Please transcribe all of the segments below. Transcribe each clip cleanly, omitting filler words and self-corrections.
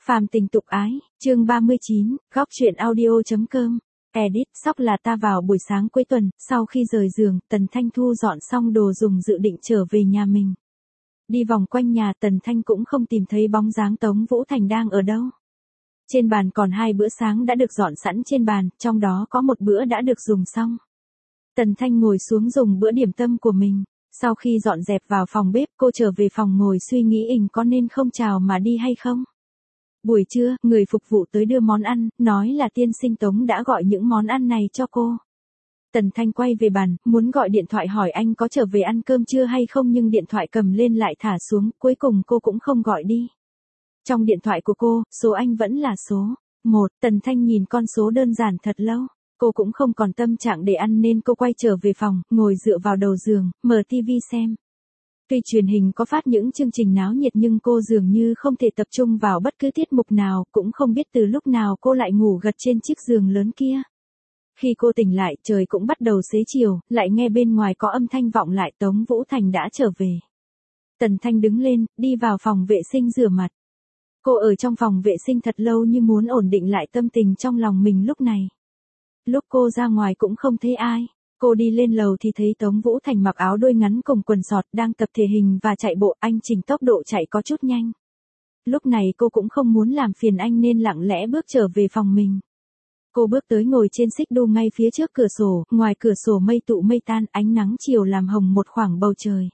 Phàm tình tục ái, chương 39, góc truyện audio.com. Edit, sóc là ta vào buổi sáng cuối tuần, sau khi rời giường, Tần Thanh thu dọn xong đồ dùng dự định trở về nhà mình. Đi vòng quanh nhà Tần Thanh cũng không tìm thấy bóng dáng Tống Vũ Thành đang ở đâu. Trên bàn còn 2 bữa sáng đã được dọn sẵn trên bàn, trong đó có một bữa đã được dùng xong. Tần Thanh ngồi xuống dùng bữa điểm tâm của mình. Sau khi dọn dẹp vào phòng bếp, cô trở về phòng ngồi suy nghĩ có nên không chào mà đi hay không. Buổi trưa, người phục vụ tới đưa món ăn, nói là tiên sinh Tống đã gọi những món ăn này cho cô. Tần Thanh quay về bàn, muốn gọi điện thoại hỏi anh có trở về ăn cơm chưa hay không nhưng điện thoại cầm lên lại thả xuống, cuối cùng cô cũng không gọi đi. Trong điện thoại của cô, số anh vẫn là số 1, Tần Thanh nhìn con số đơn giản thật lâu. Cô cũng không còn tâm trạng để ăn nên cô quay trở về phòng, ngồi dựa vào đầu giường, mở tivi xem. Tuy truyền hình có phát những chương trình náo nhiệt nhưng cô dường như không thể tập trung vào bất cứ tiết mục nào, cũng không biết từ lúc nào cô lại ngủ gật trên chiếc giường lớn kia. Khi cô tỉnh lại, trời cũng bắt đầu xế chiều, lại nghe bên ngoài có âm thanh vọng lại Tống Vũ Thành đã trở về. Tần Thanh đứng lên, đi vào phòng vệ sinh rửa mặt. Cô ở trong phòng vệ sinh thật lâu như muốn ổn định lại tâm tình trong lòng mình lúc này. Lúc cô ra ngoài cũng không thấy ai. Cô đi lên lầu thì thấy Tống Vũ Thành mặc áo đôi ngắn cùng quần sọt đang tập thể hình và chạy bộ, anh chỉnh tốc độ chạy có chút nhanh. Lúc này cô cũng không muốn làm phiền anh nên lặng lẽ bước trở về phòng mình. Cô bước tới ngồi trên xích đu ngay phía trước cửa sổ, ngoài cửa sổ mây tụ mây tan, ánh nắng chiều làm hồng một khoảng bầu trời.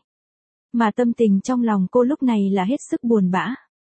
Mà tâm tình trong lòng cô lúc này là hết sức buồn bã.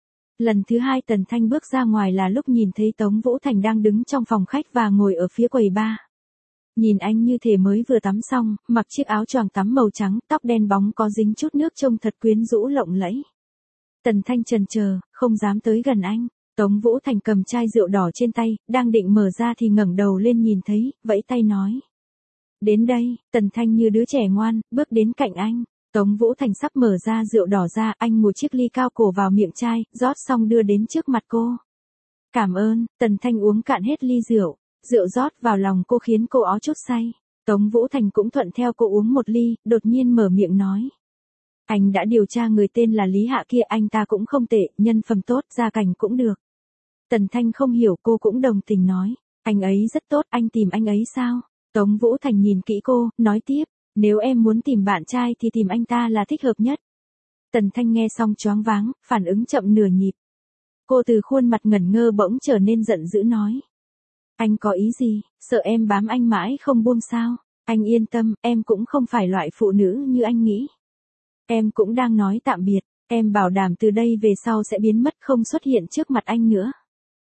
Lần thứ 2 Tần Thanh bước ra ngoài là lúc nhìn thấy Tống Vũ Thành đang đứng trong phòng khách và ngồi ở phía quầy bar. Nhìn anh như thể mới vừa tắm xong, mặc chiếc áo choàng tắm màu trắng, tóc đen bóng có dính chút nước trông thật quyến rũ lộng lẫy. Tần Thanh chần chờ, không dám tới gần anh. Tống Vũ Thành cầm chai rượu đỏ trên tay, đang định mở ra thì ngẩng đầu lên nhìn thấy, vẫy tay nói. Đến đây, Tần Thanh như đứa trẻ ngoan, bước đến cạnh anh. Tống Vũ Thành sắp mở ra rượu đỏ ra, anh ngồi chiếc ly cao cổ vào miệng chai, rót xong đưa đến trước mặt cô. Cảm ơn, Tần Thanh uống cạn hết ly rượu. Rượu rót vào lòng cô khiến cô ó chút say. Tống Vũ Thành cũng thuận theo cô uống một ly, đột nhiên mở miệng nói. Anh đã điều tra người tên là Lý Hạ kia, anh ta cũng không tệ, nhân phẩm tốt, gia cảnh cũng được. Tần Thanh không hiểu, cô cũng đồng tình nói. Anh ấy rất tốt, anh tìm anh ấy sao? Tống Vũ Thành nhìn kỹ cô, nói tiếp. Nếu em muốn tìm bạn trai thì tìm anh ta là thích hợp nhất. Tần Thanh nghe xong choáng váng, phản ứng chậm nửa nhịp. Cô từ khuôn mặt ngẩn ngơ bỗng trở nên giận dữ nói. Anh có ý gì, sợ em bám anh mãi không buông sao? Anh yên tâm, em cũng không phải loại phụ nữ như anh nghĩ. Em cũng đang nói tạm biệt, em bảo đảm từ đây về sau sẽ biến mất không xuất hiện trước mặt anh nữa.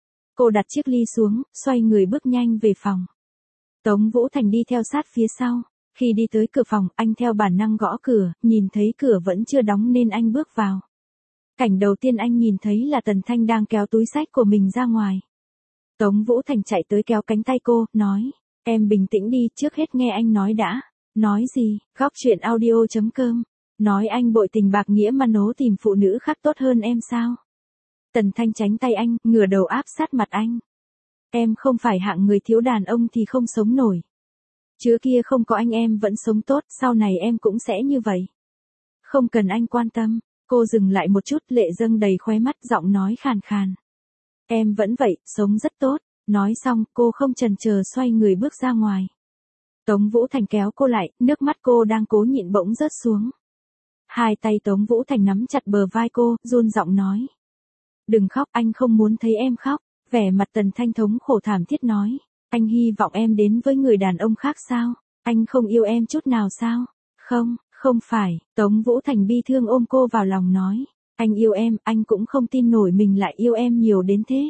Cô đặt chiếc ly xuống, xoay người bước nhanh về phòng. Tống Vũ Thành đi theo sát phía sau. Khi đi tới cửa phòng, anh theo bản năng gõ cửa, nhìn thấy cửa vẫn chưa đóng nên anh bước vào. Cảnh đầu tiên anh nhìn thấy là Tần Thanh đang kéo túi xách của mình ra ngoài. Tống Vũ Thành chạy tới kéo cánh tay cô, nói, em bình tĩnh đi, trước hết nghe anh nói đã. Nói gì, góc truyện audio.com, nói anh bội tình bạc nghĩa mà nố tìm phụ nữ khác tốt hơn em sao? Tần Thanh tránh tay anh, ngửa đầu áp sát mặt anh. Em không phải hạng người thiếu đàn ông thì không sống nổi. Trước kia không có anh em vẫn sống tốt, sau này em cũng sẽ như vậy. Không cần anh quan tâm. Cô dừng lại một chút, lệ dâng đầy khóe mắt, giọng nói khàn khàn. Em vẫn vậy, sống rất tốt. Nói xong, cô không chần chờ xoay người bước ra ngoài. Tống Vũ Thành kéo cô lại, nước mắt cô đang cố nhịn bỗng rớt xuống. Hai tay Tống Vũ Thành nắm chặt bờ vai cô, run giọng nói. Đừng khóc, anh không muốn thấy em khóc. Vẻ mặt Tần Thanh thống khổ thảm thiết nói. Anh hy vọng em đến với người đàn ông khác sao? Anh không yêu em chút nào sao? Không, không phải. Tống Vũ Thành bi thương ôm cô vào lòng nói. Anh yêu em, anh cũng không tin nổi mình lại yêu em nhiều đến thế.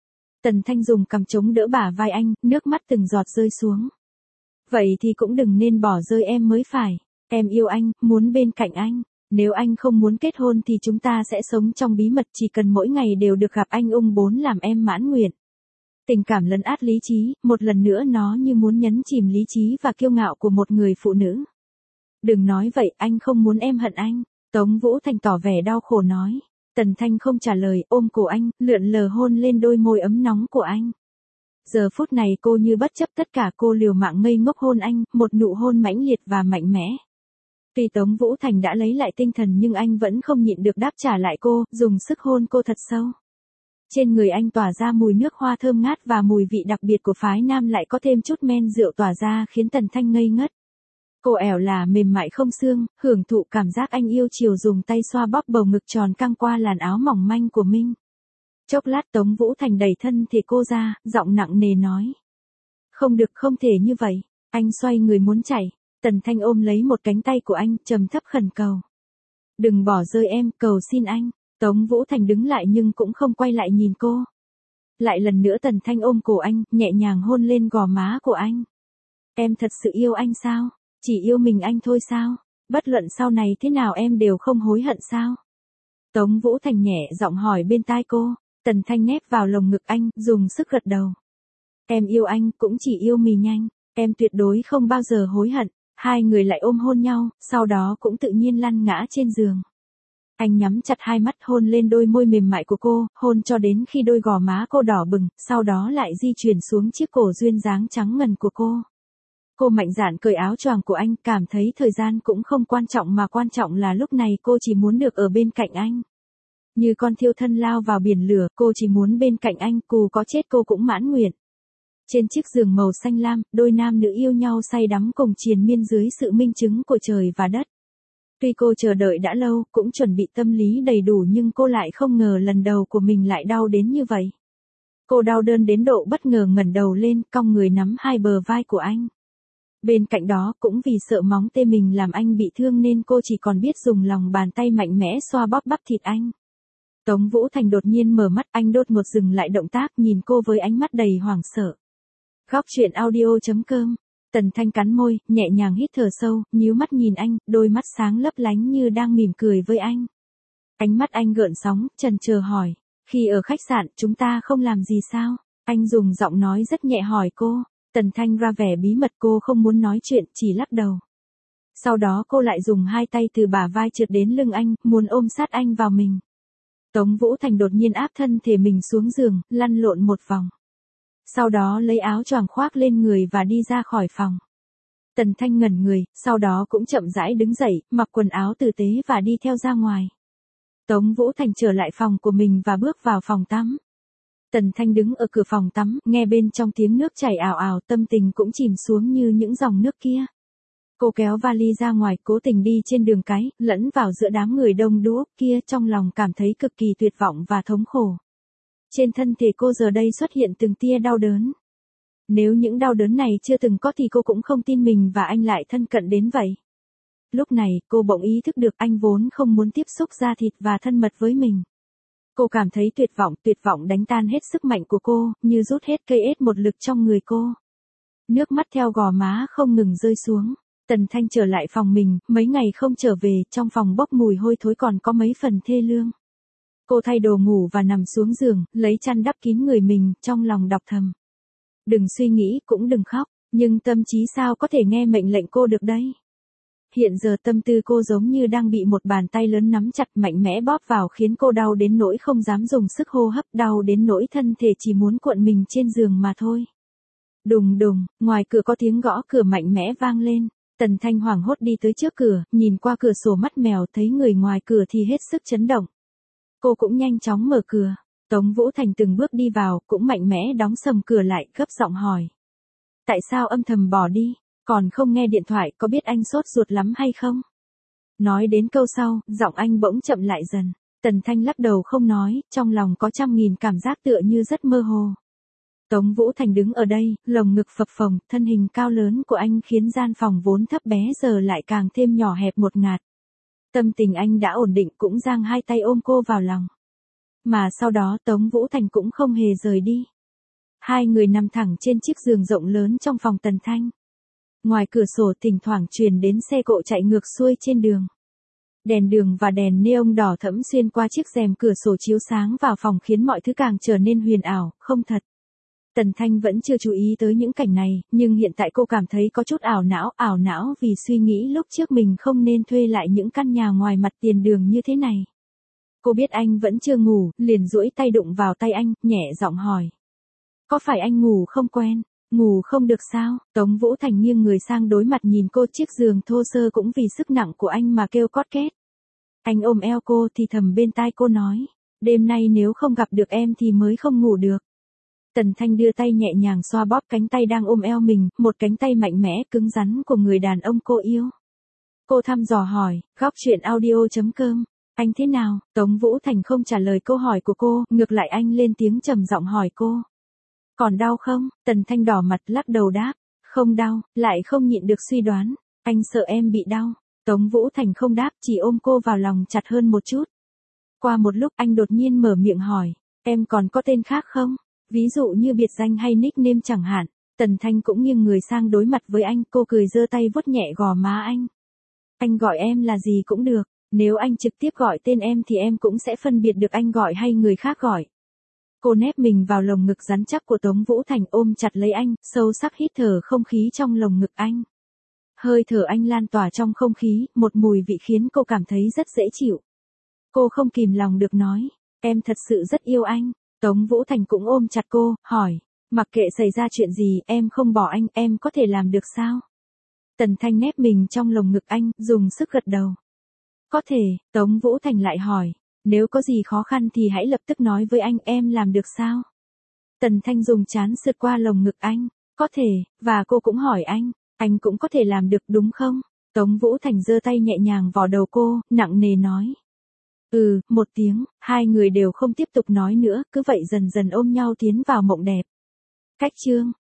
Tần Thanh dùng cằm chống đỡ bả vai anh, nước mắt từng giọt rơi xuống. Vậy thì cũng đừng nên bỏ rơi em mới phải. Em yêu anh, muốn bên cạnh anh. Nếu anh không muốn kết hôn thì chúng ta sẽ sống trong bí mật, chỉ cần mỗi ngày đều được gặp anh bốn làm em mãn nguyện. Tình cảm lấn át lý trí, một lần nữa nó như muốn nhấn chìm lý trí và kiêu ngạo của một người phụ nữ. Đừng nói vậy, anh không muốn em hận anh. Tống Vũ Thành tỏ vẻ đau khổ nói. Tần Thanh không trả lời, ôm cổ anh, lượn lờ hôn lên đôi môi ấm nóng của anh. Giờ phút này cô như bất chấp tất cả, cô liều mạng ngây ngốc hôn anh, một nụ hôn mãnh liệt và mạnh mẽ. Tuy Tống Vũ Thành đã lấy lại tinh thần nhưng anh vẫn không nhịn được đáp trả lại cô, dùng sức hôn cô thật sâu. Trên người anh tỏa ra mùi nước hoa thơm ngát và mùi vị đặc biệt của phái nam lại có thêm chút men rượu tỏa ra khiến Tần Thanh ngây ngất. Cô ẻo là mềm mại không xương, hưởng thụ cảm giác anh yêu chiều dùng tay xoa bóp bầu ngực tròn căng qua làn áo mỏng manh của Minh. Chốc lát Tống Vũ Thành đẩy thân thể cô ra, giọng nặng nề nói. Không được, không thể như vậy. Anh xoay người muốn chạy. Tần Thanh ôm lấy một cánh tay của anh, trầm thấp khẩn cầu. Đừng bỏ rơi em, cầu xin anh. Tống Vũ Thành đứng lại nhưng cũng không quay lại nhìn cô. Lại lần nữa Tần Thanh ôm cổ anh, nhẹ nhàng hôn lên gò má của anh. Em thật sự yêu anh sao? Chỉ yêu mình anh thôi sao? Bất luận sau này thế nào em đều không hối hận sao? Tống Vũ Thành nhẹ giọng hỏi bên tai cô. Tần Thanh nép vào lồng ngực anh, dùng sức gật đầu. Em yêu anh, cũng chỉ yêu mình nhanh. Em tuyệt đối không bao giờ hối hận. Hai người lại ôm hôn nhau, sau đó cũng tự nhiên lăn ngã trên giường. Anh nhắm chặt hai mắt hôn lên đôi môi mềm mại của cô, hôn cho đến khi đôi gò má cô đỏ bừng, sau đó lại di chuyển xuống chiếc cổ duyên dáng trắng ngần của cô. Cô mạnh dạn cởi áo choàng của anh, cảm thấy thời gian cũng không quan trọng mà quan trọng là lúc này cô chỉ muốn được ở bên cạnh anh. Như con thiêu thân lao vào biển lửa, cô chỉ muốn bên cạnh anh, dù có chết cô cũng mãn nguyện. Trên chiếc giường màu xanh lam, đôi nam nữ yêu nhau say đắm cùng triền miên dưới sự minh chứng của trời và đất. Tuy cô chờ đợi đã lâu, cũng chuẩn bị tâm lý đầy đủ nhưng cô lại không ngờ lần đầu của mình lại đau đến như vậy. Cô đau đớn đến độ bất ngờ ngẩng đầu lên, cong người nắm hai bờ vai của anh. Bên cạnh đó, cũng vì sợ móng tay mình làm anh bị thương nên cô chỉ còn biết dùng lòng bàn tay mạnh mẽ xoa bóp bắp thịt anh. Tống Vũ Thành đột nhiên mở mắt, anh đột ngột dừng lại động tác, nhìn cô với ánh mắt đầy hoảng sợ. Góc truyện audio.com. Tần Thanh cắn môi, nhẹ nhàng hít thở sâu, nhíu mắt nhìn anh, đôi mắt sáng lấp lánh như đang mỉm cười với anh. Ánh mắt anh gợn sóng, chần chờ hỏi. Khi ở khách sạn, chúng ta không làm gì sao? Anh dùng giọng nói rất nhẹ hỏi cô. Tần Thanh ra vẻ bí mật, cô không muốn nói chuyện, chỉ lắc đầu. Sau đó cô lại dùng hai tay từ bả vai trượt đến lưng anh, muốn ôm sát anh vào mình. Tống Vũ Thành đột nhiên áp thân thể mình xuống giường, lăn lộn một vòng. Sau đó lấy áo choàng khoác lên người và đi ra khỏi phòng. Tần Thanh ngẩn người, sau đó cũng chậm rãi đứng dậy, mặc quần áo tử tế và đi theo ra ngoài. Tống Vũ Thành trở lại phòng của mình và bước vào phòng tắm. Tần Thanh đứng ở cửa phòng tắm, nghe bên trong tiếng nước chảy ào ào, tâm tình cũng chìm xuống như những dòng nước kia. Cô kéo vali ra ngoài, cố tình đi trên đường cái, lẫn vào giữa đám người đông đúc kia, trong lòng cảm thấy cực kỳ tuyệt vọng và thống khổ. Trên thân thể cô giờ đây xuất hiện từng tia đau đớn. Nếu những đau đớn này chưa từng có thì cô cũng không tin mình và anh lại thân cận đến vậy. Lúc này, cô bỗng ý thức được anh vốn không muốn tiếp xúc da thịt và thân mật với mình. Cô cảm thấy tuyệt vọng đánh tan hết sức mạnh của cô, như rút hết cây ết một lực trong người cô. Nước mắt theo gò má không ngừng rơi xuống. Tần Thanh trở lại phòng mình, mấy ngày không trở về, trong phòng bốc mùi hôi thối còn có mấy phần thê lương. Cô thay đồ ngủ và nằm xuống giường, lấy chăn đắp kín người mình, trong lòng đọc thầm. Đừng suy nghĩ, cũng đừng khóc, nhưng tâm trí sao có thể nghe mệnh lệnh cô được đây? Hiện giờ tâm tư cô giống như đang bị một bàn tay lớn nắm chặt mạnh mẽ bóp vào khiến cô đau đến nỗi không dám dùng sức hô hấp, đau đến nỗi thân thể chỉ muốn cuộn mình trên giường mà thôi. Đùng đùng, ngoài cửa có tiếng gõ cửa mạnh mẽ vang lên. Tần Thanh hoảng hốt đi tới trước cửa, nhìn qua cửa sổ mắt mèo thấy người ngoài cửa thì hết sức chấn động. Cô cũng nhanh chóng mở cửa. Tống Vũ Thành từng bước đi vào, cũng mạnh mẽ đóng sầm cửa lại, gấp giọng hỏi. Tại sao âm thầm bỏ đi, còn không nghe điện thoại, có biết anh sốt ruột lắm hay không? Nói đến câu sau, giọng anh bỗng chậm lại dần. Tần Thanh lắc đầu không nói, trong lòng có trăm nghìn cảm giác tựa như rất mơ hồ. Tống Vũ Thành đứng ở đây, lồng ngực phập phồng, thân hình cao lớn của anh khiến gian phòng vốn thấp bé giờ lại càng thêm nhỏ hẹp một ngạt. Tâm tình anh đã ổn định cũng giang hai tay ôm cô vào lòng. Mà sau đó Tống Vũ Thành cũng không hề rời đi. Hai người nằm thẳng trên chiếc giường rộng lớn trong phòng Tần Thanh. Ngoài cửa sổ thỉnh thoảng truyền đến xe cộ chạy ngược xuôi trên đường. Đèn đường và đèn neon đỏ thẫm xuyên qua chiếc rèm cửa sổ chiếu sáng vào phòng khiến mọi thứ càng trở nên huyền ảo, không thật. Tần Thanh vẫn chưa chú ý tới những cảnh này, nhưng hiện tại cô cảm thấy có chút ảo não vì suy nghĩ lúc trước mình không nên thuê lại những căn nhà ngoài mặt tiền đường như thế này. Cô biết anh vẫn chưa ngủ, liền duỗi tay đụng vào tay anh, nhẹ giọng hỏi. Có phải anh ngủ không quen, ngủ không được sao? Tống Vũ Thành nghiêng người sang đối mặt nhìn cô, chiếc giường thô sơ cũng vì sức nặng của anh mà kêu cót két. Anh ôm eo cô thì thầm bên tai cô nói. Đêm nay nếu không gặp được em thì mới không ngủ được. Tần Thanh đưa tay nhẹ nhàng xoa bóp cánh tay đang ôm eo mình, một cánh tay mạnh mẽ, cứng rắn của người đàn ông cô yêu. Cô thăm dò hỏi, góc chuyện audio.com. Anh thế nào? Tống Vũ Thành không trả lời câu hỏi của cô, ngược lại anh lên tiếng trầm giọng hỏi cô. Còn đau không? Tần Thanh đỏ mặt lắc đầu đáp. Không đau, lại không nhịn được suy đoán. Anh sợ em bị đau. Tống Vũ Thành không đáp, chỉ ôm cô vào lòng chặt hơn một chút. Qua một lúc anh đột nhiên mở miệng hỏi. Em còn có tên khác không? Ví dụ như biệt danh hay nickname chẳng hạn. Tần Thanh cũng nghiêng người sang đối mặt với anh, cô cười giơ tay vuốt nhẹ gò má anh. Anh gọi em là gì cũng được. Nếu anh trực tiếp gọi tên em thì em cũng sẽ phân biệt được anh gọi hay người khác gọi. Cô nép mình vào lồng ngực rắn chắc của Tống Vũ Thành ôm chặt lấy anh, sâu sắc hít thở không khí trong lồng ngực anh. Hơi thở anh lan tỏa trong không khí, một mùi vị khiến cô cảm thấy rất dễ chịu. Cô không kìm lòng được nói, em thật sự rất yêu anh. Tống Vũ Thành cũng ôm chặt cô, hỏi, mặc kệ xảy ra chuyện gì, em không bỏ anh, em có thể làm được sao? Tần Thanh nép mình trong lồng ngực anh, dùng sức gật đầu. Có thể. Tống Vũ Thành lại hỏi, nếu có gì khó khăn thì hãy lập tức nói với anh, em làm được sao? Tần Thanh dùng trán sượt qua lồng ngực anh, có thể, và cô cũng hỏi anh cũng có thể làm được đúng không? Tống Vũ Thành giơ tay nhẹ nhàng vào đầu cô, nặng nề nói. Một tiếng, hai người đều không tiếp tục nói nữa, cứ vậy dần dần ôm nhau tiến vào mộng đẹp. Cách chương